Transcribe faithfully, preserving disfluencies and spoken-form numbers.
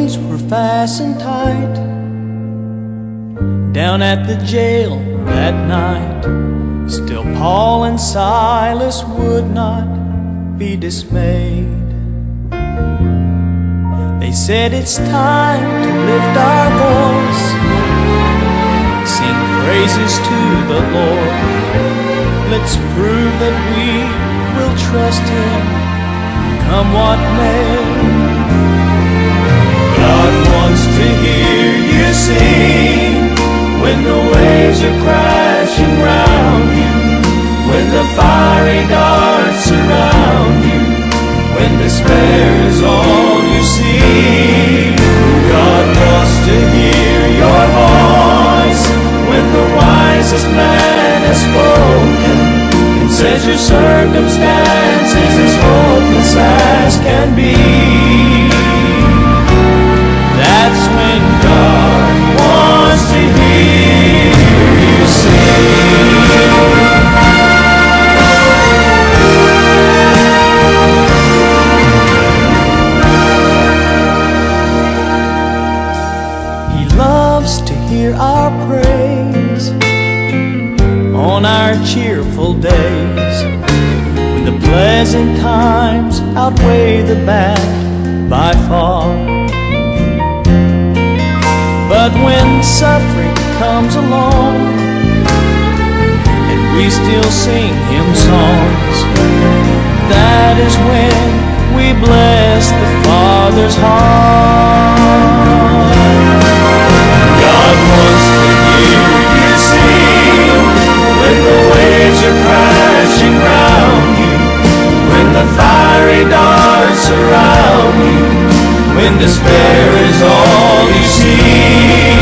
chains were fastened tight down at the jail that night, still Paul and Silas would not be dismayed. They said it's time to lift our voice, sing praises to the Lord. Let's prove that we will trust Him, come what may. God wants to hear you sing when the waves are crashing round you, when the fiery darts surround you, when despair is all you see. God wants to hear your voice when the wisest man has spoken and says your circumstances as hopeless as can be. That's when God wants to hear you sing. He loves to hear our praise on our cheerful days, when the pleasant times outweigh the bad by far. But when suffering comes along and we still sing Him songs, that is when we bless the Father's heart. God wants to hear you sing when the waves are crashing round you, when the fiery darts surround you, when despair is all you see.